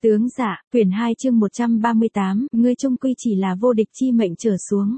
Tướng dạ, quyển 2 chương 138, ngươi chung quy chỉ là vô địch chi mệnh trở xuống.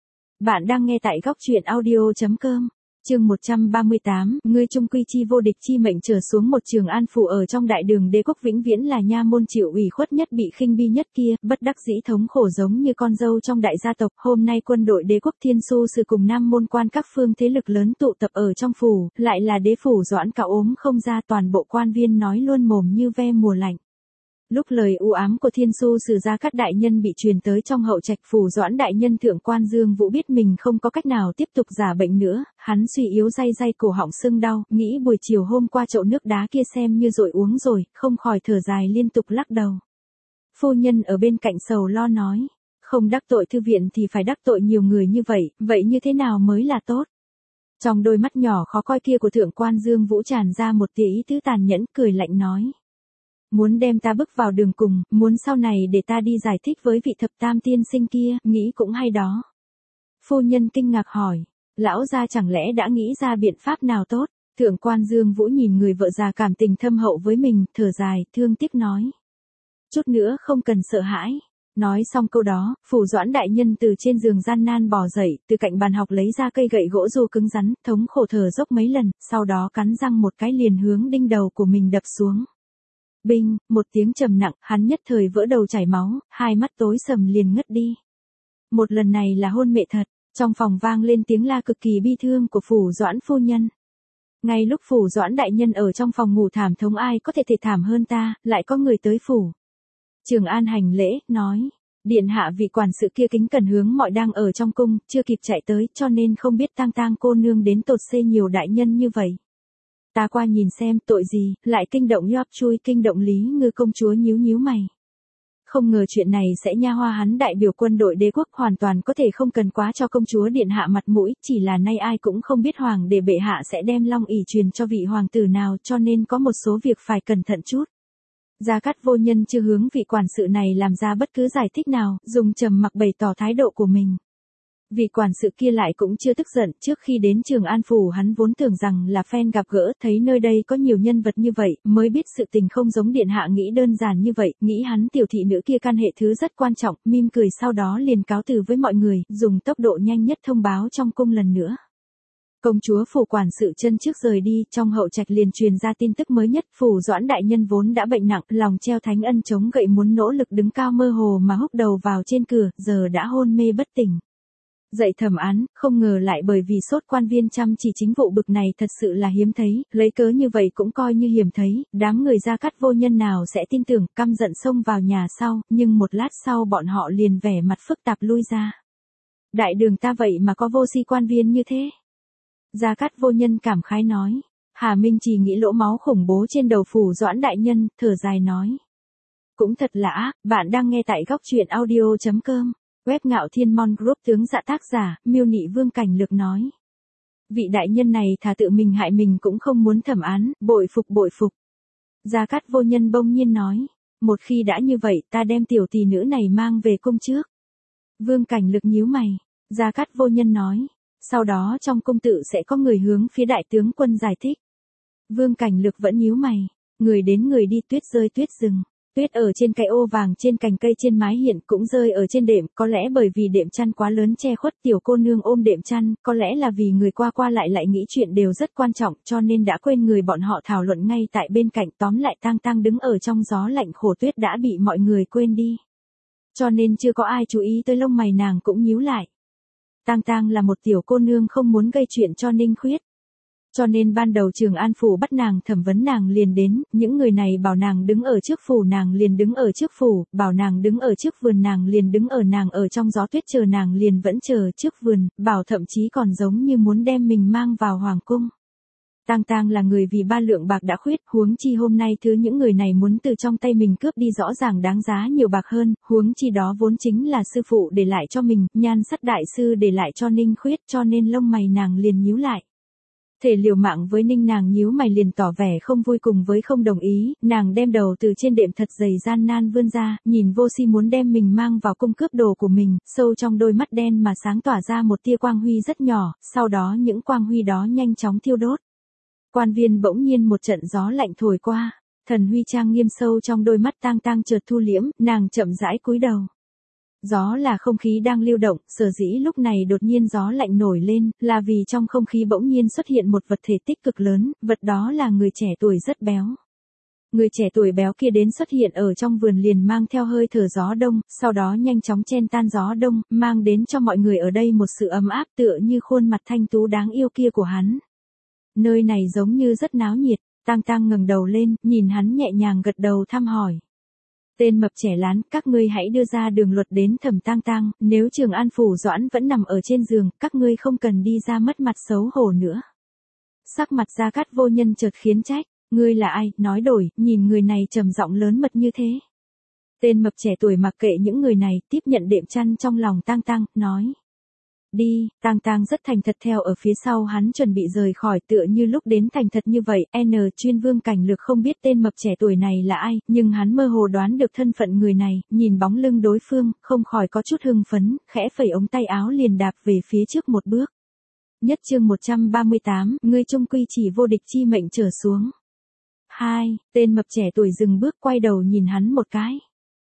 Bạn đang nghe tại góc truyện audio.com. Chương 138, ngươi chung quy chi vô địch chi mệnh trở xuống. Một Trường An phủ ở trong đại đường đế quốc vĩnh viễn là nha môn chịu ủy khuất nhất, bị khinh bi nhất kia, bất đắc dĩ thống khổ giống như con dâu trong đại gia tộc. Hôm nay quân đội đế quốc Thiên Su Sử cùng Nam môn quan các phương thế lực lớn tụ tập ở trong phủ, lại là đế phủ Doãn cả ốm không ra, toàn bộ quan viên nói luôn mồm như ve mùa lạnh. Lúc lời u ám của Thiên Su Sử Gia Cát đại nhân bị truyền tới trong hậu trạch phủ Doãn đại nhân, thượng quan Dương Vũ biết mình không có cách nào tiếp tục giả bệnh nữa, hắn suy yếu day cổ họng sưng đau, nghĩ buổi chiều hôm qua chậu nước đá kia xem như rồi uống rồi, không khỏi thở dài liên tục lắc đầu. Phu nhân ở bên cạnh sầu lo nói, không đắc tội thư viện thì phải đắc tội nhiều người như vậy như thế nào mới là tốt? Trong đôi mắt nhỏ khó coi kia của thượng quan Dương Vũ tràn ra một tia ý tứ tàn nhẫn, cười lạnh nói. Muốn đem ta bước vào đường cùng, muốn sau này để ta đi giải thích với vị thập tam tiên sinh kia, nghĩ cũng hay đó. Phu nhân kinh ngạc hỏi, lão gia chẳng lẽ đã nghĩ ra biện pháp nào tốt? Thượng quan Dương Vũ nhìn người vợ già cảm tình thâm hậu với mình, thở dài, thương tiếc nói. Chút nữa không cần sợ hãi. Nói xong câu đó, phủ Doãn đại nhân từ trên giường gian nan bò dậy, từ cạnh bàn học lấy ra cây gậy gỗ ru cứng rắn, thống khổ thở dốc mấy lần, sau đó cắn răng một cái liền hướng đinh đầu của mình đập xuống. Binh, một tiếng trầm nặng, hắn nhất thời vỡ đầu chảy máu, hai mắt tối sầm liền ngất đi. Một lần này là hôn mê thật, trong phòng vang lên tiếng la cực kỳ bi thương của phủ Doãn phu nhân. Ngay lúc phủ Doãn đại nhân ở trong phòng ngủ thảm thống, ai có thể thảm hơn ta, lại có người tới phủ. Trường An hành lễ, nói, điện hạ vị quản sự kia kính cẩn hướng mọi đang ở trong cung, chưa kịp chạy tới, cho nên không biết tang cô nương đến tột xê nhiều đại nhân như vậy. Ta qua nhìn xem, tội gì, lại kinh động Yoap Chui, kinh động Lý Ngư công chúa nhíu mày. Không ngờ chuyện này sẽ nha hoa hắn đại biểu quân đội đế quốc hoàn toàn có thể không cần quá cho công chúa điện hạ mặt mũi, chỉ là nay ai cũng không biết hoàng đệ bệ hạ sẽ đem long ỷ truyền cho vị hoàng tử nào, cho nên có một số việc phải cẩn thận chút. Gia Cát vô nhân chưa hướng vị quản sự này làm ra bất cứ giải thích nào, dùng trầm mặc bày tỏ thái độ của mình. Vị quản sự kia lại cũng chưa tức giận, trước khi đến Trường An phủ hắn vốn tưởng rằng là phen gặp gỡ, thấy nơi đây có nhiều nhân vật như vậy, mới biết sự tình không giống điện hạ nghĩ đơn giản như vậy, nghĩ hắn tiểu thị nữ kia can hệ thứ rất quan trọng, mỉm cười sau đó liền cáo từ với mọi người, dùng tốc độ nhanh nhất thông báo trong cung lần nữa. Công chúa phủ quản sự chân trước rời đi, trong hậu trạch liền truyền ra tin tức mới nhất, phủ Doãn đại nhân vốn đã bệnh nặng, lòng treo thánh ân chống gậy muốn nỗ lực đứng cao mơ hồ mà húc đầu vào trên cửa, giờ đã hôn mê bất tỉnh. Dậy thẩm án, không ngờ lại bởi vì sốt quan viên chăm chỉ chính vụ bực này thật sự là hiếm thấy, lấy cớ như vậy cũng coi như hiếm thấy, đám người Gia Cát vô nhân nào sẽ tin tưởng, căm giận xông vào nhà sau, nhưng một lát sau bọn họ liền vẻ mặt phức tạp lui ra. Đại đường ta vậy mà có vô si quan viên như thế. Gia Cát vô nhân cảm khái nói, Hà Minh Trì nghĩ lỗ máu khủng bố trên đầu phủ Doãn đại nhân, thở dài nói. Cũng thật lạ, bạn đang nghe tại góc truyện audio.com. Web Ngạo Thiên Mon Group. Tướng dạ tác giả, Miêu Nị Vương Cảnh Lược nói. Vị đại nhân này thà tự mình hại mình cũng không muốn thẩm án, bội phục. Gia Cát vô nhân bỗng nhiên nói. Một khi đã như vậy ta đem tiểu tỷ nữ này mang về cung trước. Vương Cảnh Lược nhíu mày. Gia Cát vô nhân nói. Sau đó trong cung tự sẽ có người hướng phía đại tướng quân giải thích. Vương Cảnh Lược vẫn nhíu mày. Người đến người đi, tuyết rơi tuyết rừng. Tuyết ở trên cây ô vàng trên cành cây trên mái hiên cũng rơi ở trên đệm, có lẽ bởi vì đệm chăn quá lớn che khuất tiểu cô nương ôm đệm chăn, có lẽ là vì người qua lại nghĩ chuyện đều rất quan trọng cho nên đã quên người bọn họ thảo luận ngay tại bên cạnh, tóm lại tang đứng ở trong gió lạnh khổ tuyết đã bị mọi người quên đi. Cho nên chưa có ai chú ý tới lông mày nàng cũng nhíu lại. Tang là một tiểu cô nương không muốn gây chuyện cho Ninh Khuyết. Cho nên ban đầu Trường An phủ bắt nàng thẩm vấn nàng liền đến, những người này bảo nàng đứng ở trước phủ nàng liền đứng ở trước phủ, bảo nàng đứng ở trước vườn nàng liền đứng ở, nàng ở trong gió tuyết chờ nàng liền vẫn chờ trước vườn, bảo thậm chí còn giống như muốn đem mình mang vào hoàng cung. Tang là người vì 3 lượng bạc đã khuyết, huống chi hôm nay thứ những người này muốn từ trong tay mình cướp đi rõ ràng đáng giá nhiều bạc hơn, huống chi đó vốn chính là sư phụ để lại cho mình, Nhan Sắt đại sư để lại cho Ninh Khuyết, cho nên lông mày nàng liền nhíu lại. Thể liều mạng với Ninh, nàng nhíu mày liền tỏ vẻ không vui cùng với không đồng ý, nàng đem đầu từ trên đệm thật dày gian nan vươn ra, nhìn vô si muốn đem mình mang vào cung cướp đồ của mình, sâu trong đôi mắt đen mà sáng tỏa ra một tia quang huy rất nhỏ, sau đó những quang huy đó nhanh chóng thiêu đốt. Quan viên bỗng nhiên một trận gió lạnh thổi qua, Thần huy trang nghiêm sâu trong đôi mắt Tang Tang chợt thu liễm, nàng chậm rãi cúi đầu. Gió là không khí đang lưu động, sở dĩ lúc này đột nhiên gió lạnh nổi lên, là vì trong không khí bỗng nhiên xuất hiện một vật thể tích cực lớn, vật đó là người trẻ tuổi rất béo. Người trẻ tuổi béo kia đến xuất hiện ở trong vườn liền mang theo hơi thở gió đông, sau đó nhanh chóng chen tan gió đông, mang đến cho mọi người ở đây một sự ấm áp tựa như khuôn mặt thanh tú đáng yêu kia của hắn. Nơi này giống như rất náo nhiệt, Tang Tang ngẩng đầu lên, nhìn hắn nhẹ nhàng gật đầu thăm hỏi. Tên mập trẻ lán, các ngươi hãy đưa ra đường luật đến Thẩm Tang Tang, nếu Trường An Phủ Doãn vẫn nằm ở trên giường, các ngươi không cần đi ra mất mặt xấu hổ nữa. Sắc mặt Gia Cát Vô Nhân chợt khiến trách, ngươi là ai, nói đổi, nhìn người này trầm giọng lớn mật như thế. Tên mập trẻ tuổi mặc kệ những người này, tiếp nhận đệm chăn trong lòng Tang Tang, nói. Đi, Tang Tang rất thành thật theo ở phía sau hắn chuẩn bị rời khỏi tựa như lúc đến thành thật như vậy, chuyên Vương Cảnh Lược không biết tên mập trẻ tuổi này là ai, nhưng hắn mơ hồ đoán được thân phận người này, nhìn bóng lưng đối phương, không khỏi có chút hưng phấn, khẽ phẩy ống tay áo liền đạp về phía trước một bước. Nhất chương 138, ngươi chung quy chỉ vô địch chi mệnh trở xuống. 2. Tên mập trẻ tuổi dừng bước quay đầu nhìn hắn một cái.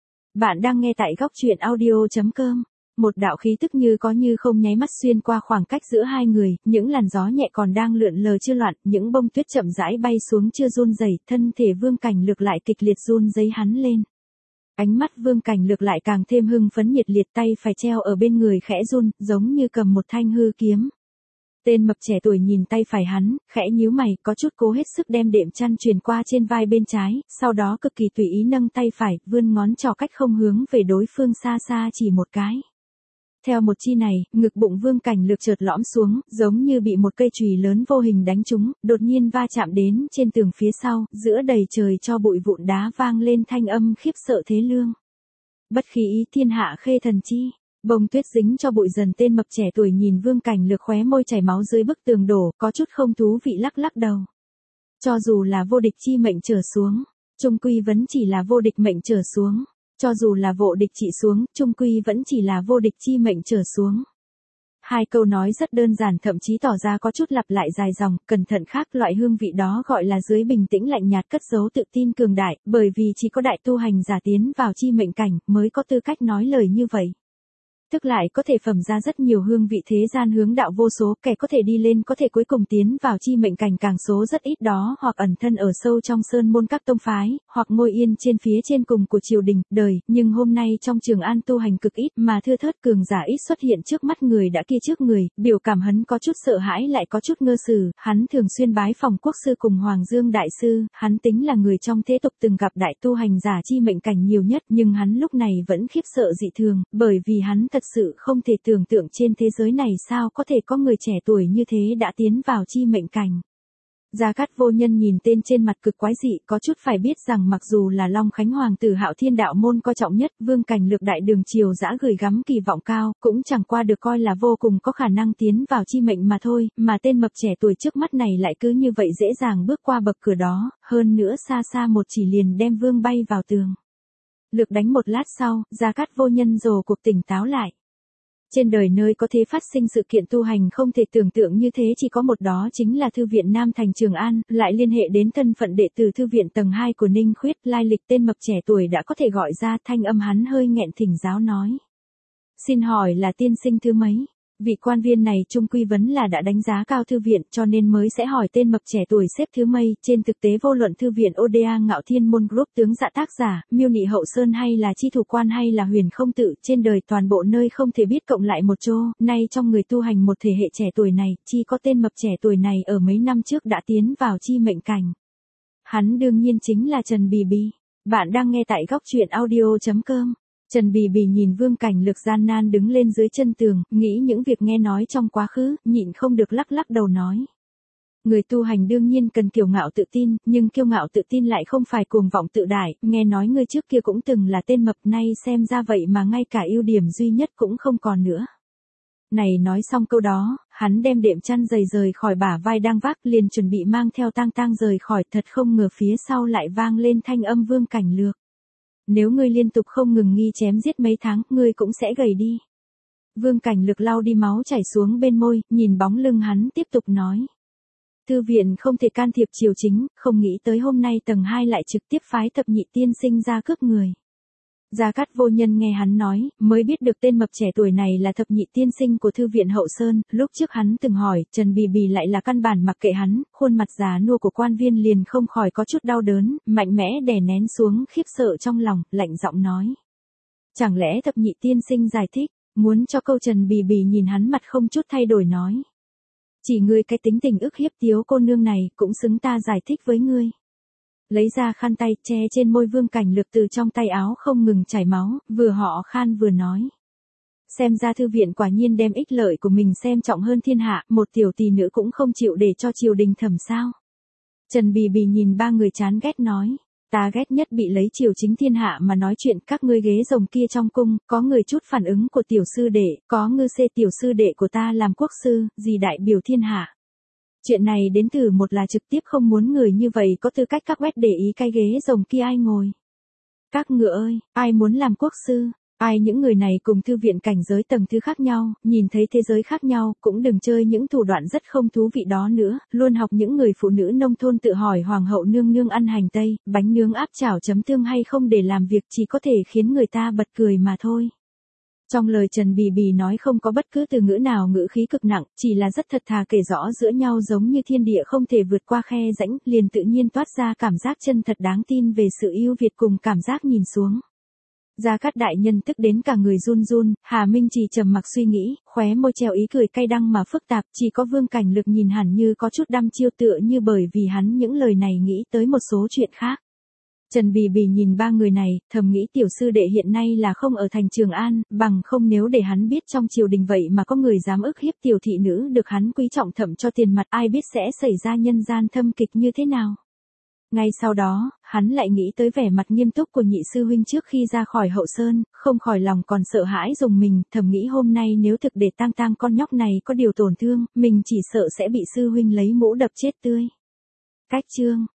Bạn đang nghe tại góc truyện audio.com. Một đạo khí tức như có như không nháy mắt xuyên qua khoảng cách giữa hai người, những làn gió nhẹ còn đang lượn lờ chưa loạn, những bông tuyết chậm rãi bay xuống chưa run rẩy, thân thể Vương Cảnh Lược lại kịch liệt run rẩy hắn lên. Ánh mắt Vương Cảnh Lược lại càng thêm hưng phấn nhiệt liệt, tay phải treo ở bên người khẽ run, giống như cầm một thanh hư kiếm. Tên mập trẻ tuổi nhìn tay phải hắn, khẽ nhíu mày, có chút cố hết sức đem đệm chăn truyền qua trên vai bên trái, sau đó cực kỳ tùy ý nâng tay phải, vươn ngón trỏ cách không hướng về đối phương xa xa chỉ một cái. Theo một chi này, ngực bụng Vương Cảnh Lược chợt lõm xuống, giống như bị một cây chùy lớn vô hình đánh trúng, đột nhiên va chạm đến trên tường phía sau, giữa đầy trời cho bụi vụn đá vang lên thanh âm khiếp sợ thế lương. Bất khí ý thiên hạ khê thần chi. Bông tuyết dính cho bụi dần, tên mập trẻ tuổi nhìn Vương Cảnh Lược khóe môi chảy máu dưới bức tường đổ, có chút không thú vị lắc lắc đầu. Cho dù là vô địch chi mệnh trở xuống, chung quy vẫn chỉ là vô địch mệnh trở xuống. Cho dù là vô địch trị xuống, chung quy vẫn chỉ là vô địch chi mệnh trở xuống. Hai câu nói rất đơn giản, thậm chí tỏ ra có chút lặp lại dài dòng, cẩn thận khác loại hương vị đó gọi là dưới bình tĩnh lạnh nhạt cất giấu tự tin cường đại, bởi vì chỉ có đại tu hành giả tiến vào chi mệnh cảnh mới có tư cách nói lời như vậy. Tức lại có thể phẩm ra rất nhiều hương vị thế gian hướng đạo vô số, kẻ có thể đi lên có thể cuối cùng tiến vào chi mệnh cảnh càng số rất ít đó, hoặc ẩn thân ở sâu trong sơn môn các tông phái, hoặc ngồi yên trên phía trên cùng của triều đình, đời, nhưng hôm nay trong Trường An tu hành cực ít mà thưa thớt cường giả ít xuất hiện trước mắt người đã kia trước người, biểu cảm hắn có chút sợ hãi lại có chút ngơ sử, hắn thường xuyên bái phòng quốc sư cùng Hoàng Dương đại sư, hắn tính là người trong thế tục từng gặp đại tu hành giả chi mệnh cảnh nhiều nhất, nhưng hắn lúc này vẫn khiếp sợ dị thường, bởi vì hắn thật sự không thể tưởng tượng trên thế giới này sao có thể có người trẻ tuổi như thế đã tiến vào chi mệnh cảnh. Gia Cát Vô Nhân nhìn tên trên mặt cực quái dị, có chút phải biết rằng mặc dù là Long Khánh Hoàng tử Hạo Thiên đạo môn coi trọng nhất, Vương Cảnh Lược đại đường triều dã gửi gắm kỳ vọng cao, cũng chẳng qua được coi là vô cùng có khả năng tiến vào chi mệnh mà thôi, mà tên mập trẻ tuổi trước mắt này lại cứ như vậy dễ dàng bước qua bậc cửa đó, hơn nữa xa xa một chỉ liền đem Vương bay vào tường. Lược đánh một lát sau, Gia Cát Vô Nhân rồ cuộc tỉnh táo lại. Trên đời nơi có thể phát sinh sự kiện tu hành không thể tưởng tượng như thế chỉ có một, đó chính là Thư viện Nam Thành Trường An, lại liên hệ đến thân phận đệ tử Thư viện tầng 2 của Ninh Khuyết, lai lịch tên mập trẻ tuổi đã có thể gọi ra, thanh âm hắn hơi nghẹn thỉnh giáo nói. Xin hỏi là tiên sinh thứ mấy? Vị quan viên này trung quy vấn là đã đánh giá cao thư viện cho nên mới sẽ hỏi tên mập trẻ tuổi xếp thứ mấy. Trên thực tế vô luận thư viện Oda Ngạo Thiên Môn Group tướng dạ tác giả, Miêu Nị Hậu Sơn hay là Chi Thủ Quan hay là Huyền Không Tự, trên đời toàn bộ nơi không thể biết cộng lại một chỗ, nay trong người tu hành một thế hệ trẻ tuổi này, chỉ có tên mập trẻ tuổi này ở mấy năm trước đã tiến vào chi mệnh cảnh. Hắn đương nhiên chính là Trần Bì Bì. Bạn đang nghe tại góc truyện audio.com. Trần Bì Bì nhìn Vương Cảnh Lược gian nan đứng lên dưới chân tường, nghĩ những việc nghe nói trong quá khứ, nhịn không được lắc lắc đầu nói. Người tu hành đương nhiên cần kiêu ngạo tự tin, nhưng kiêu ngạo tự tin lại không phải cuồng vọng tự đại, nghe nói ngươi trước kia cũng từng là tên mập, nay xem ra vậy mà ngay cả ưu điểm duy nhất cũng không còn nữa. Này nói xong câu đó, hắn đem đệm chăn dày rời khỏi bả vai đang vác liền chuẩn bị mang theo Tang Tang rời khỏi, thật không ngờ phía sau lại vang lên thanh âm Vương Cảnh Lược. Nếu ngươi liên tục không ngừng nghi chém giết mấy tháng, ngươi cũng sẽ gầy đi. Vương Cảnh Lược lau đi máu chảy xuống bên môi, nhìn bóng lưng hắn tiếp tục nói. Thư viện không thể can thiệp triều chính, không nghĩ tới hôm nay tầng 2 lại trực tiếp phái Thập Nhị tiên sinh ra cướp người. Gia Cát Vô Nhân nghe hắn nói, mới biết được tên mập trẻ tuổi này là Thập Nhị tiên sinh của Thư viện Hậu Sơn, lúc trước hắn từng hỏi, Trần Bì Bì lại là căn bản mặc kệ hắn, khuôn mặt già nua của quan viên liền không khỏi có chút đau đớn, mạnh mẽ đè nén xuống khiếp sợ trong lòng, lạnh giọng nói. Chẳng lẽ Thập Nhị tiên sinh giải thích, muốn cho câu Trần Bì Bì nhìn hắn mặt không chút thay đổi nói. Chỉ ngươi cái tính tình ức hiếp tiếu cô nương này, cũng xứng ta giải thích với ngươi. Lấy ra khăn tay che trên môi Vương Cảnh Lược từ trong tay áo không ngừng chảy máu, vừa họ khan vừa nói. Xem ra thư viện quả nhiên đem ích lợi của mình xem trọng hơn thiên hạ, một tiểu tỷ nữ cũng không chịu để cho triều đình thẩm sao. Trần Bì Bì nhìn ba người chán ghét nói. Ta ghét nhất bị lấy triều chính thiên hạ mà nói chuyện các ngươi ghế rồng kia trong cung, có người chút phản ứng của tiểu sư đệ, có ngư xê tiểu sư đệ của ta làm quốc sư, gì đại biểu thiên hạ. Chuyện này đến từ một là trực tiếp không muốn người như vậy có tư cách các quét để ý cái ghế rồng kia ai ngồi. Các ngựa ơi, ai muốn làm quốc sư, ai những người này cùng thư viện cảnh giới tầng thứ khác nhau, nhìn thấy thế giới khác nhau, cũng đừng chơi những thủ đoạn rất không thú vị đó nữa, luôn học những người phụ nữ nông thôn tự hỏi hoàng hậu nương nương ăn hành tây, bánh nướng áp chảo chấm tương hay không để làm việc chỉ có thể khiến người ta bật cười mà thôi. Trong lời Trần Bì Bì nói không có bất cứ từ ngữ nào ngữ khí cực nặng, chỉ là rất thật thà kể rõ giữa nhau giống như thiên địa không thể vượt qua khe rãnh, liền tự nhiên toát ra cảm giác chân thật đáng tin về sự yêu Việt cùng cảm giác nhìn xuống. Gia Cát đại nhân tức đến cả người run run, Hà Minh Trì trầm mặc suy nghĩ, khóe môi treo ý cười cay đắng mà phức tạp, chỉ có Vương Cảnh Lược nhìn hẳn như có chút đăm chiêu tựa như bởi vì hắn những lời này nghĩ tới một số chuyện khác. Trần Bì Bì nhìn ba người này, thầm nghĩ tiểu sư đệ hiện nay là không ở thành Trường An, bằng không nếu để hắn biết trong triều đình vậy mà có người dám ức hiếp tiểu thị nữ được hắn quý trọng thậm cho tiền mặt ai biết sẽ xảy ra nhân gian thâm kịch như thế nào. Ngay sau đó, hắn lại nghĩ tới vẻ mặt nghiêm túc của nhị sư huynh trước khi ra khỏi Hậu Sơn, không khỏi lòng còn sợ hãi dùng mình, thầm nghĩ hôm nay nếu thực để tang tang con nhóc này có điều tổn thương, mình chỉ sợ sẽ bị sư huynh lấy mũ đập chết tươi. Cách chương